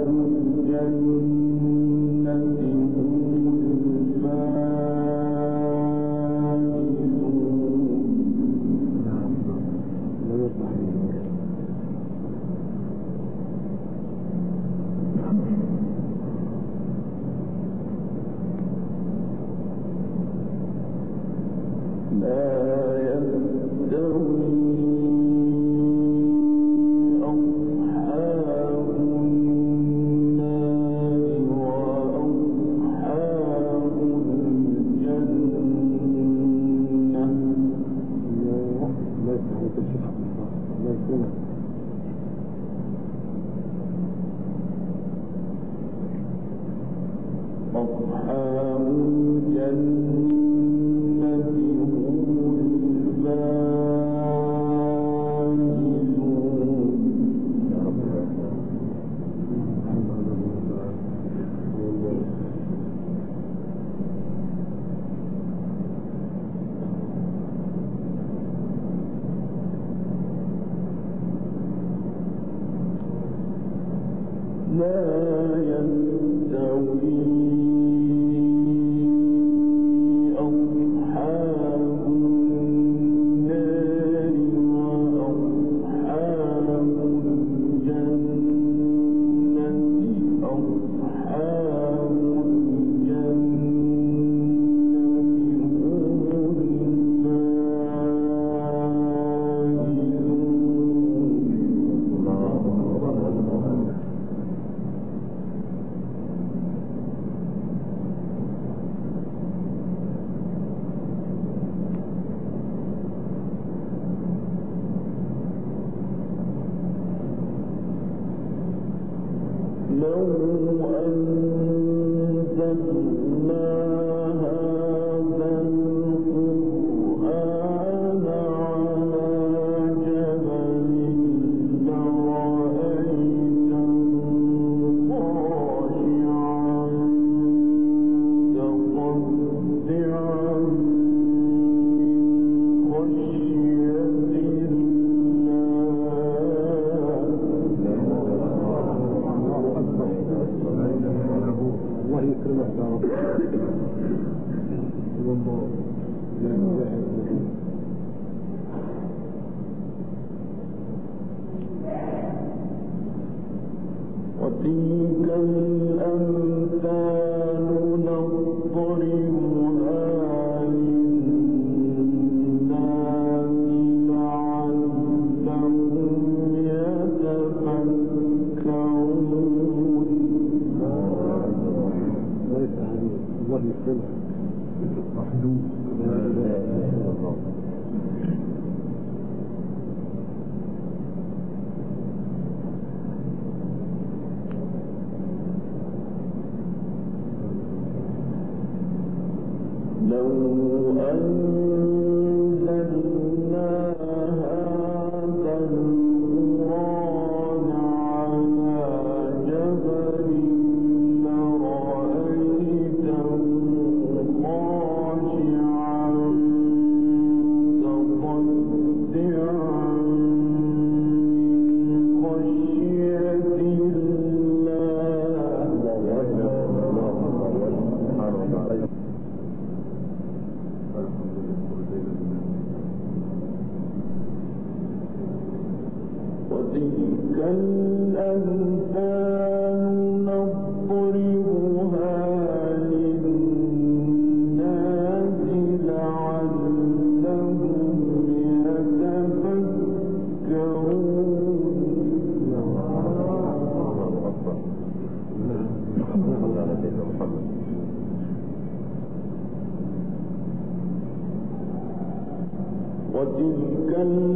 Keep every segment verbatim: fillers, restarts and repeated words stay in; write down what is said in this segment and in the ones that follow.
وتلك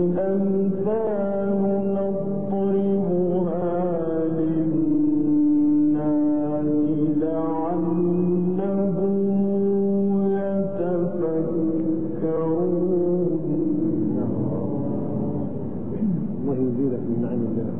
الأمثال نضربها للناس لعلهم يتفكرون. وهي زيادة من نعم الله.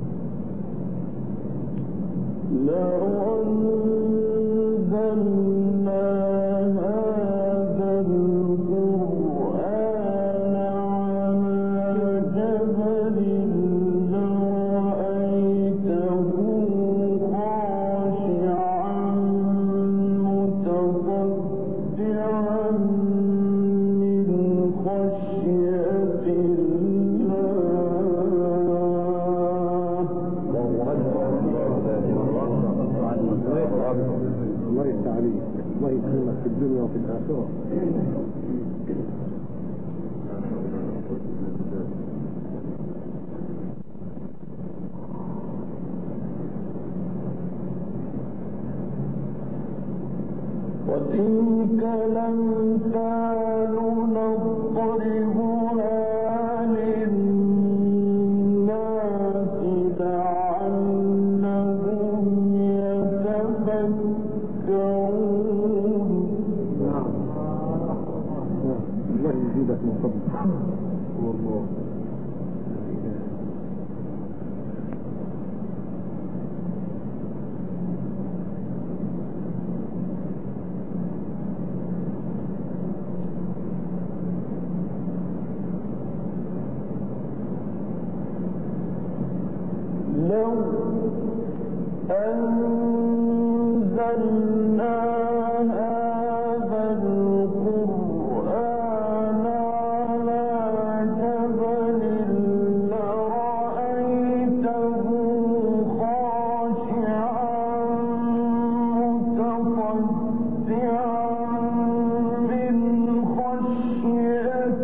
لو أنزلنا الله يكرمك في الدنيا وفي الآخرة. وتلك الأمثال نضربها للناس لعلهم يتفكرون. نعم الله يزيدك من فضلك. والله لو أنزلنا هذا القرآن على جبل لرأيته خاشعا متصدعا من خشية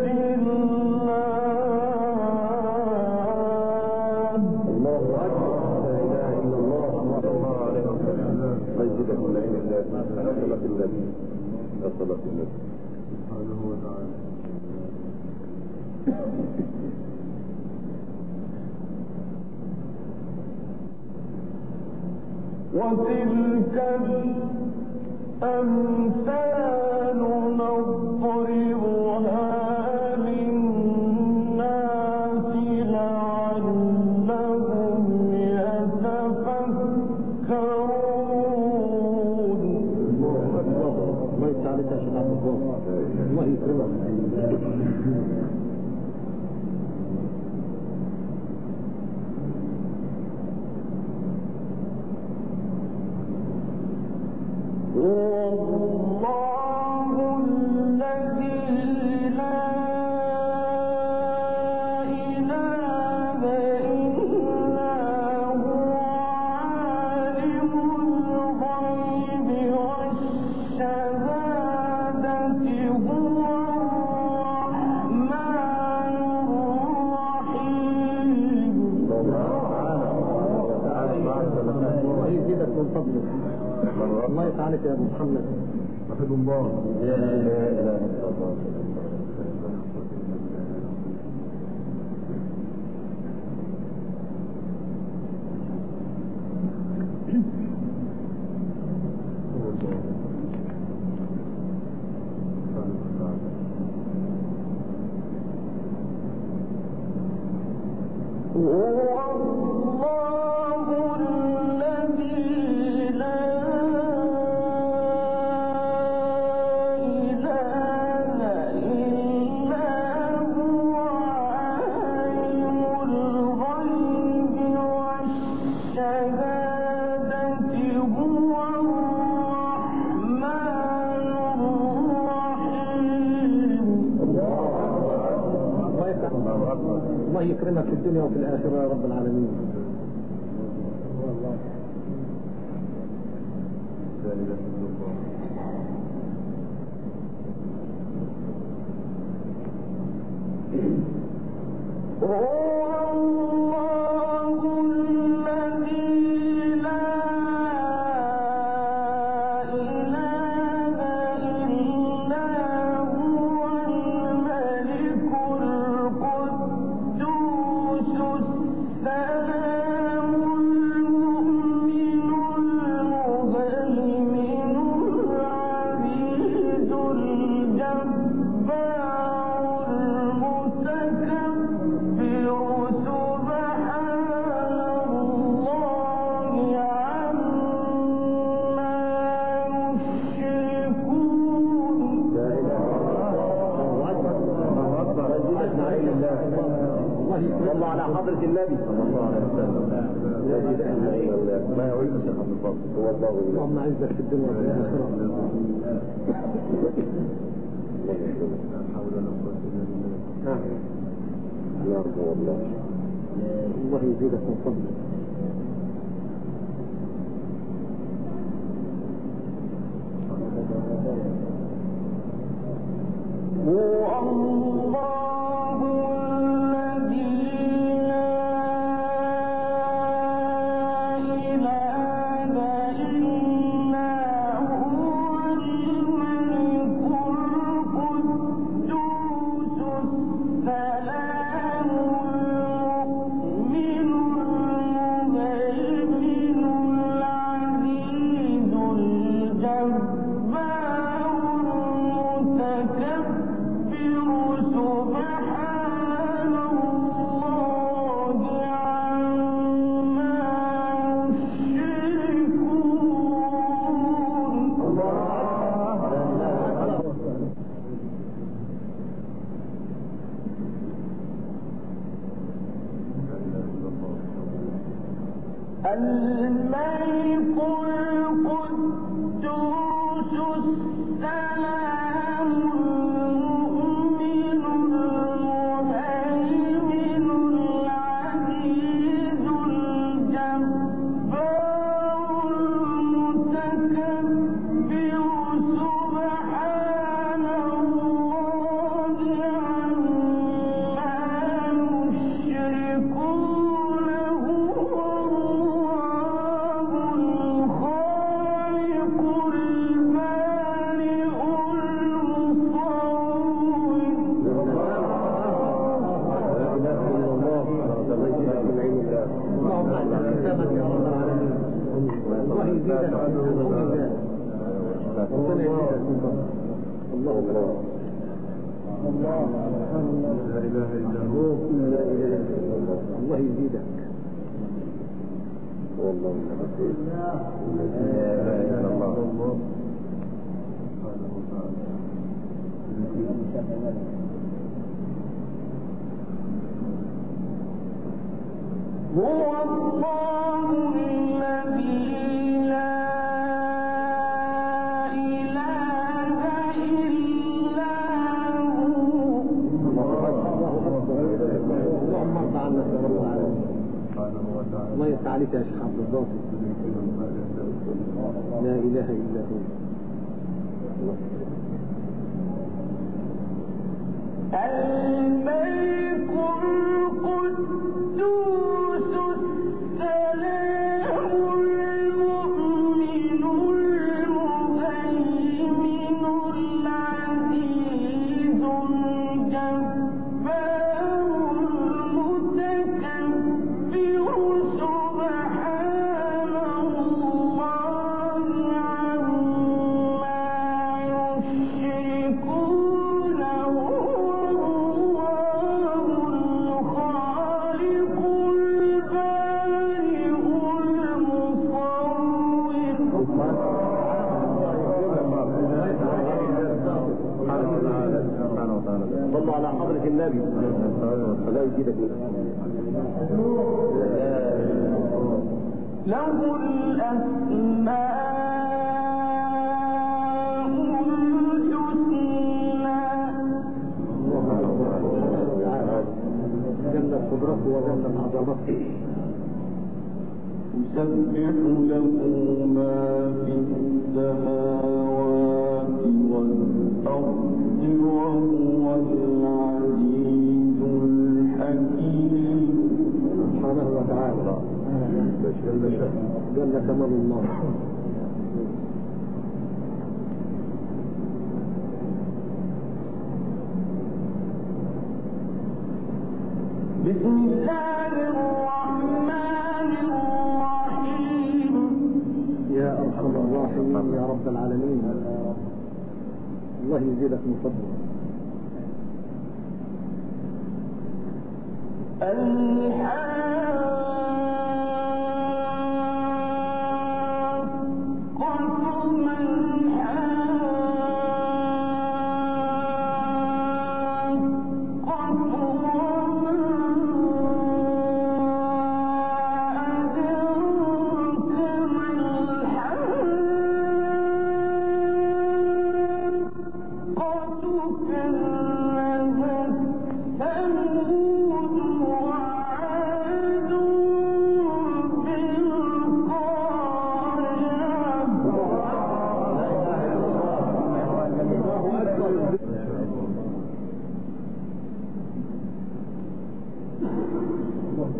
وتلك الأمثال نضربها للناس لعلهم يتفكرون. الله يسعدك يا شيخ عبد الله، الله يكرمك. والله الذي لا إله إلا هو عالم الغيب والشهادة هو الرحمن الرحيم. الله يزيدك من فضلك. الله يسعدك يا ابو محمد. وحد الله لا اله الا الله. الله يكرمك في الدنيا وفي الآخرة يا رب العالمين. والله على حضرة النبي صلى الله عليه وسلم. لا إله إلا الله. ما يعيد الشيخ عبد الفضل. هو الله اللهم اعزك في الدنيا وفي الآخرة. الله يزيدك من فضلك.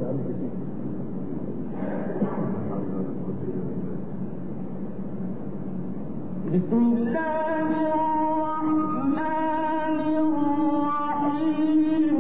بسم الله الرحمن الرحيم.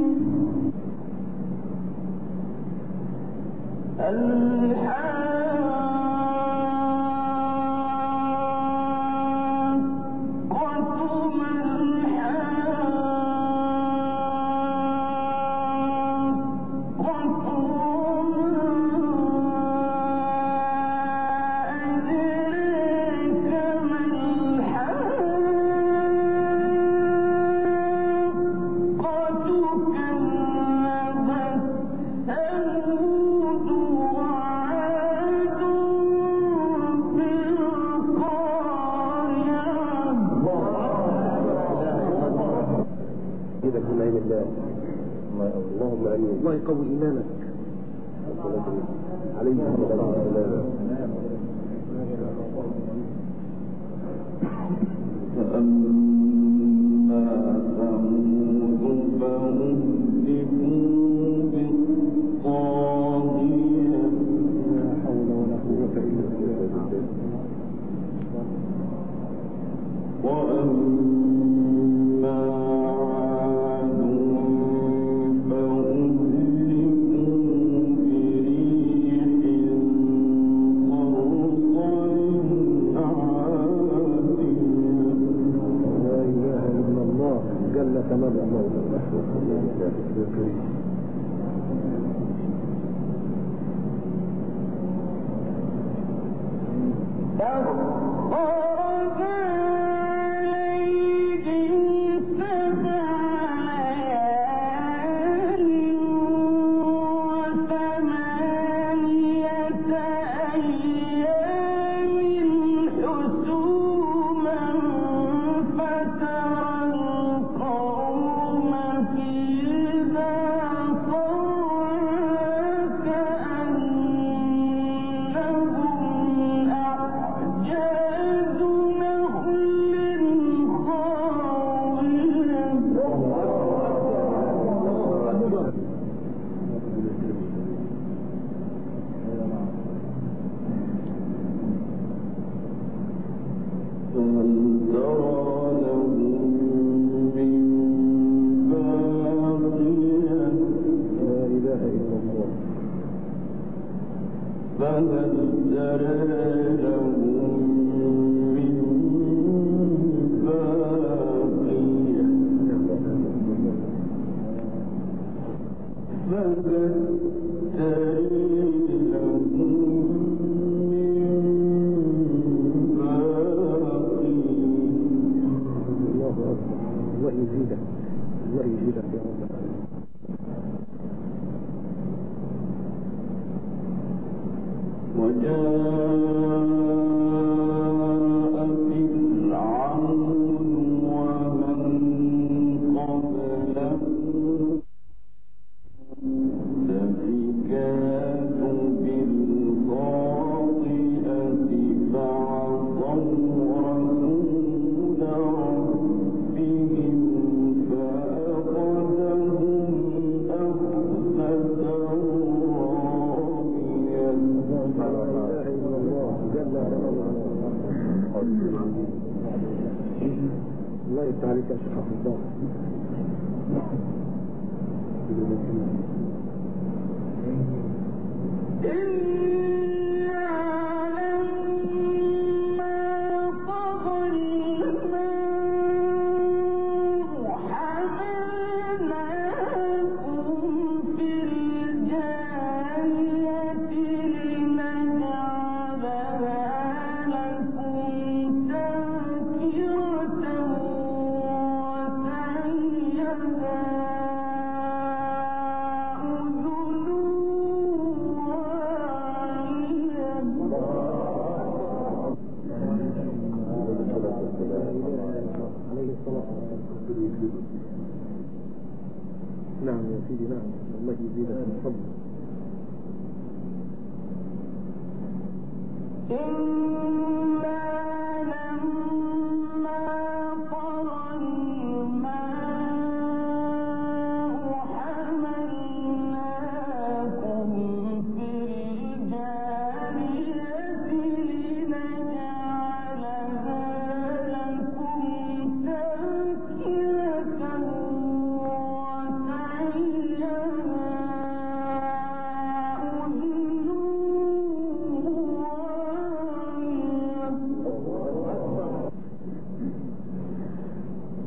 اللهم امين. الله يقوي ايمانك. عليه الصلاه والسلام. فأما ثمود فأهلكوا بالطاغية. لا حول ولا قوة إلا بالله. وأما عاد فأهلكوا بريح صرصر عاتية. لا إله إلا الله. جل كمال الله. الله يزيدك. الله يزيدك يا رب العالمين. وجاء فرعون ومن قبله فبكات بالخاطئة فعصوا رسول ربهم فأخذهم أخذة رابية. لا إله إلا الله. جل الله يفتح عليك يا شيخ عبد الله. نعم يا سيدي. نعم. الله يزيدك من فضله. حملناكم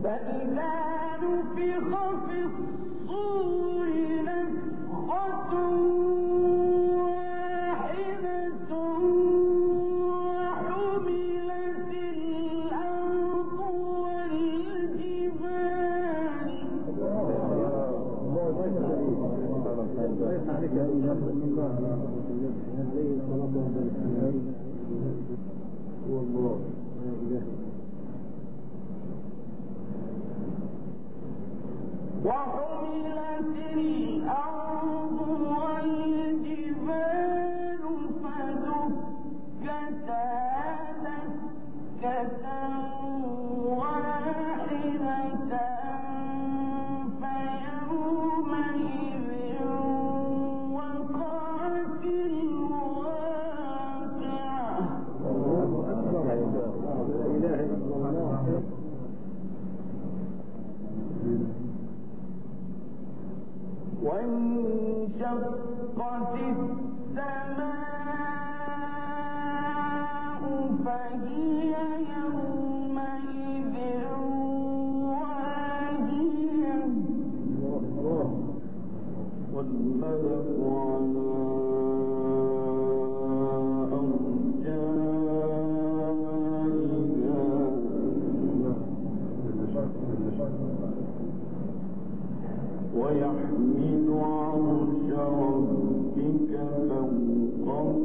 ويحمل عرش ربك فوقهم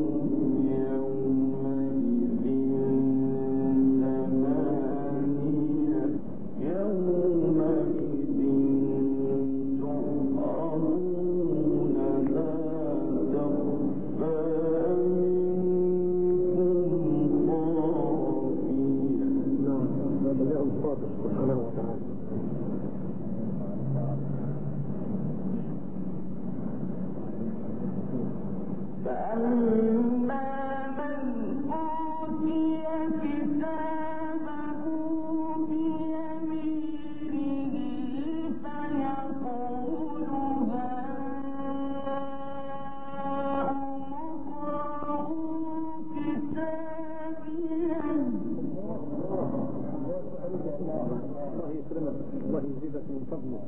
يومئذ ثمانية يومئذ تعرضون لا تخفى منكم خافية. فأما من أوتي كتابه بيمينه فيقول هاؤم اقرءوا كتابيه. الله يكرمك، الله يزيدك من فضله.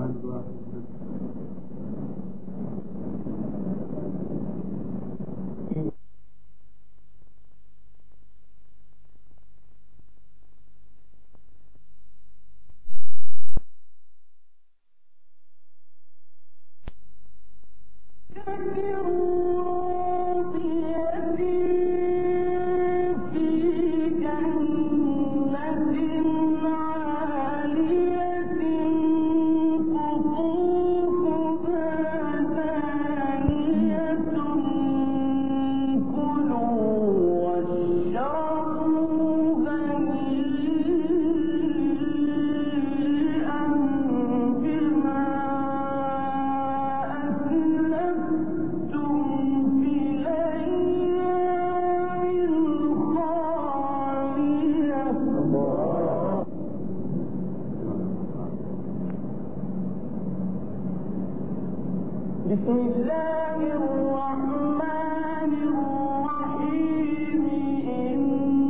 بسم الله الرحمن الرحيم. إن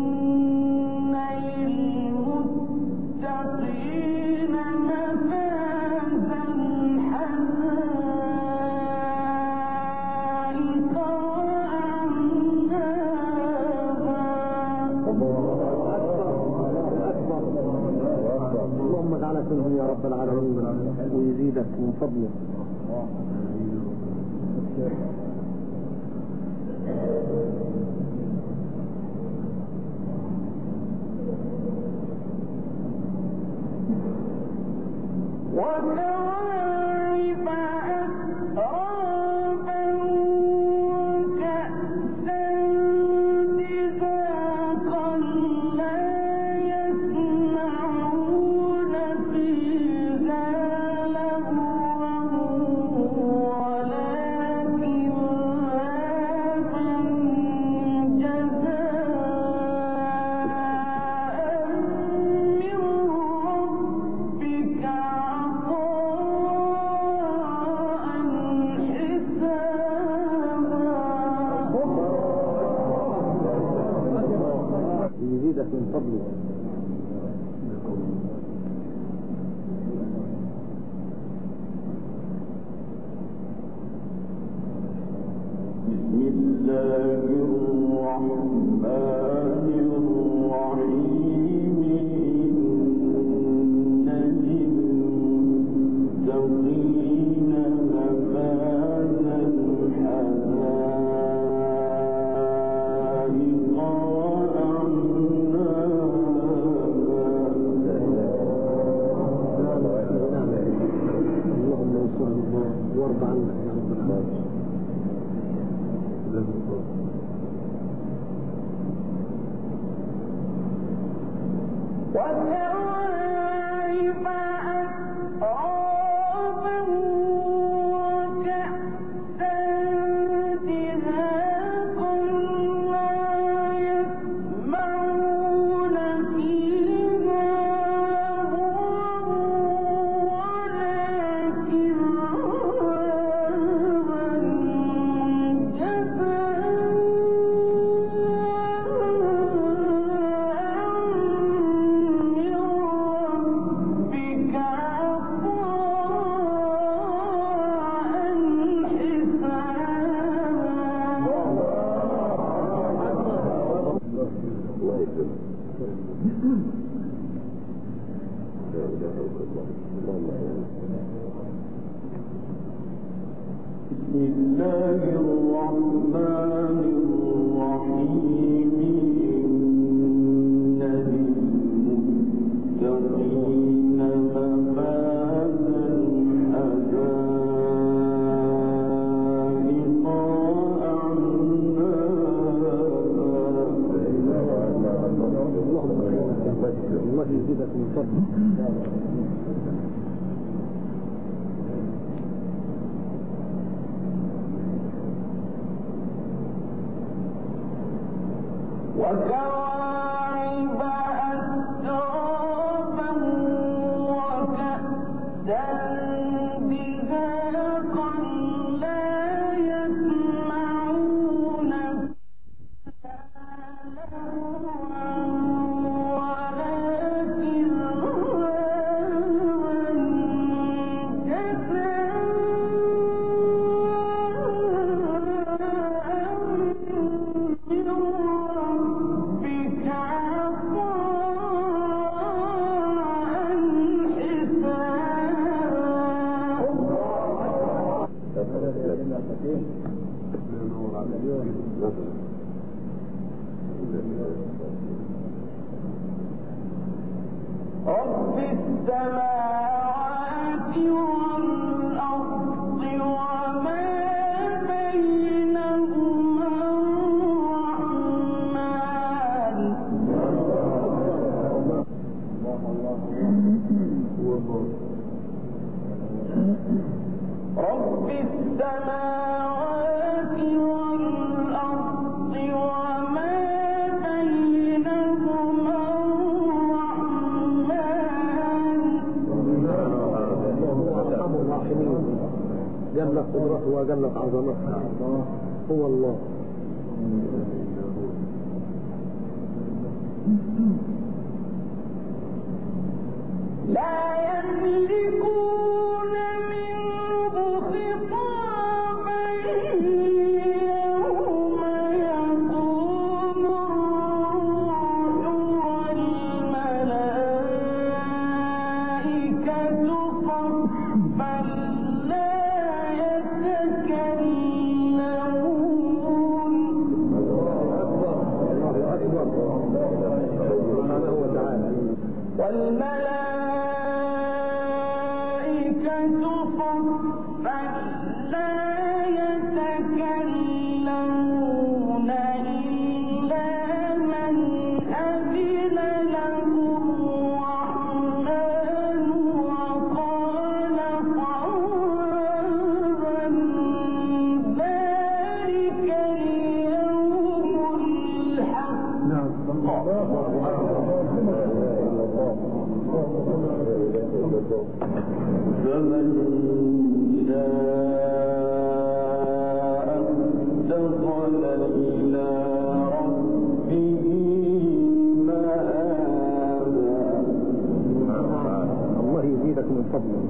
للمتقين مفازا حدائق وأعنابا. اللهم اجعلك منهم يا رب العالمين ويزيدك من فضلك. وكواعب أترابا وكأسا دهاقا لا يسمعون فيها لغوا ولا كذابا جزاء من ربك عطاء جل قدرته وجلت عظمته هو الله. لا يملكون منه خطابا يوم يقوم الروح والملائكة صفا لا يتكلمون. سبحانه وتعالى. والملائكة صفا لا يتكلمون إلا من أذن له الرحمن وقال صوابا. ذلك اليوم الحق. فمن شاء اتخذ إلى ربه مآبا. الله يزيدك من فضله.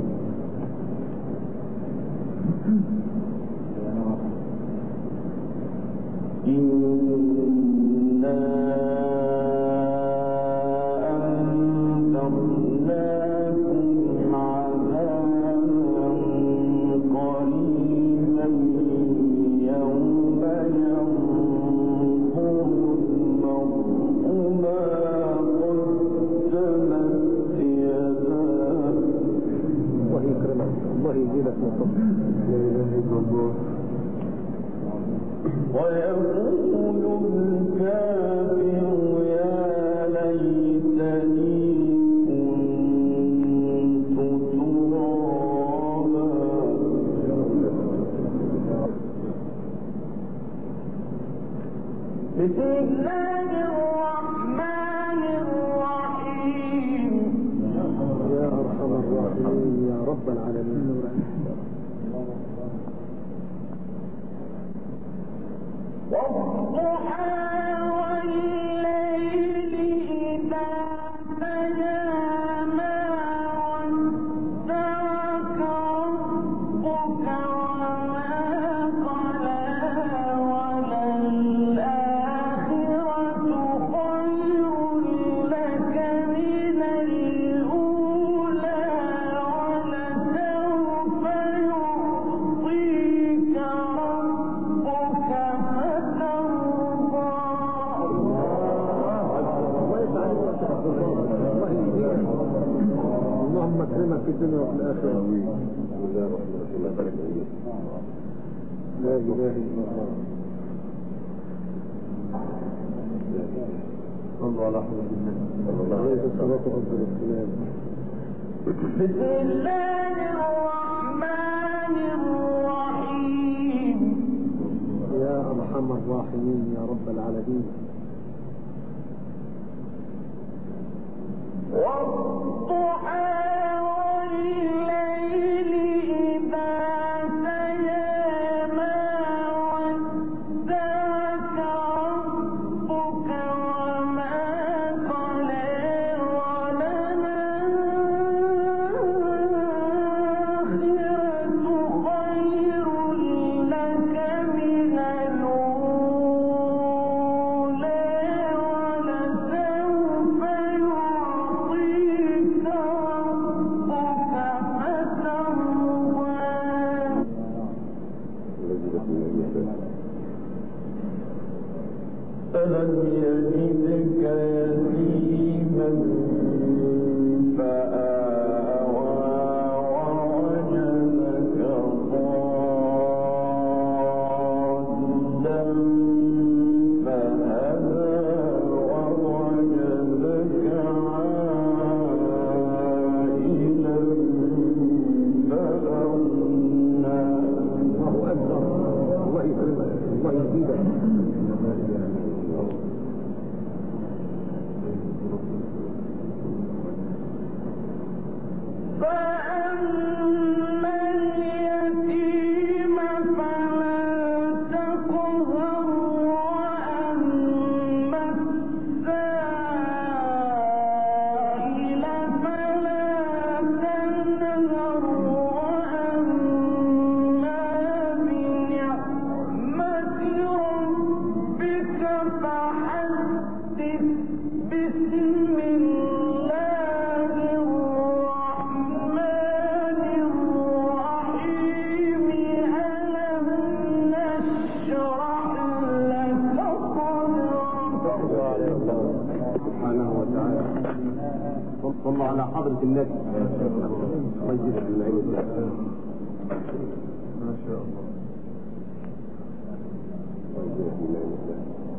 اللهم اكرمك في الدنيا وفي الاخره. بسم الله الرحمن الرحيم. الله يبارك فيك. لا اله الا الله. صلوا على حضرة النبي صلى الله عليه عليه الصلاه والسلام. بسم الله الرحمن الرحيم. يا ارحم الراحمين يا رب العالمين. والضحى والليل إذا سجى ما ودعك ربك وما قلى وللآخرة خير لك من الأولى ولسوف يعطيك ربك فترضى. ألم يجدك يتيما فآوى ووجدك ضالا فهدى ووجدك عائلا فأغنى. الله اكبر. الله يكرمك. الله يزيدك. فأما اليتيم فلا تقهر وأما السائل فلا تنهر وأما بنعمة ربك فحدث. بسم الله الرحمن الرحيم. ألم نشرح لك صدرك. سبحانه وتعالى. صلوا على حضرة النبي. الله يجزيك بالعين. ما شاء الله. الله يجزيك بالعين.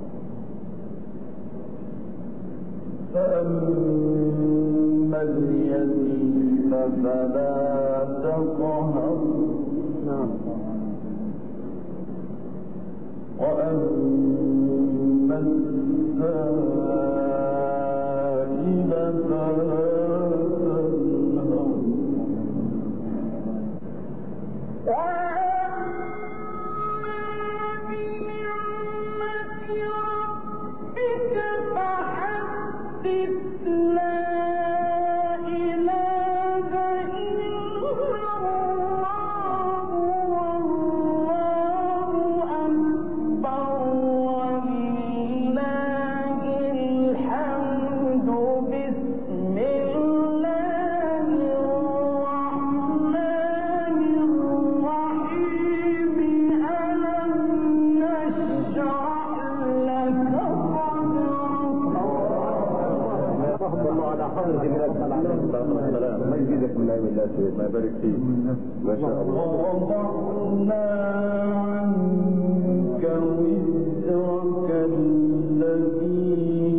فأما اليتيم فلا تقهر نعم. وأما السائل فلا تنهر وأما بنعمة ربك فحدث. لا إله إلا الله والله أكبر يديم لك ما يزيدك من نعم الله سيد ما يبارك فيك ما شاء الله. ووضعنا عنك وزرك الذي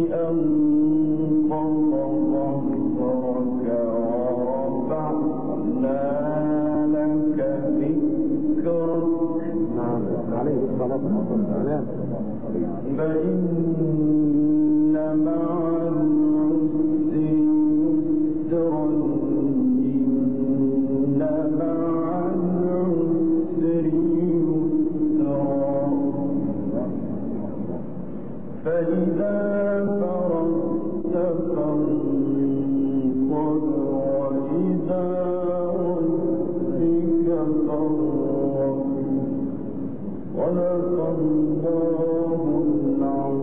أنقض ظهرك ورفعنا لك ذكرك. نعم عليه الصلاة والسلام. فإن مع العسر يسرا إن مع العسر يسرا فإذا فرغت فانصب وإلى ربك فارغب صدق الله العظيم.